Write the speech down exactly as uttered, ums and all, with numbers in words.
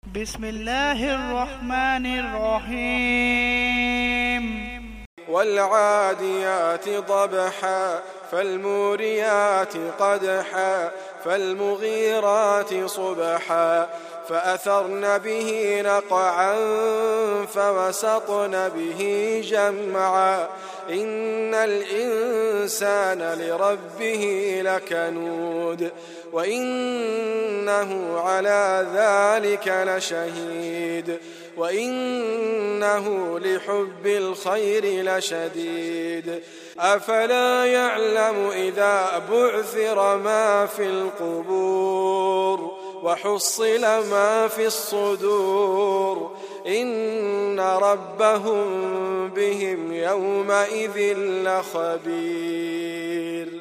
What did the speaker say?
بسم الله الرحمن الرحيم والعاديات ضبحا فالموريات قدحا فالمغيرات صبحا فأثرن به نقعا فوسطن به جمعا إن الإنسان لربه لكنود وإنه على ذلك لشهيد وإنه لحب الخير لشديد أفلا يعلم إذا بعثر ما في القبور وحصل ما في الصدور إن ربهم بهم يومئذ لخبير.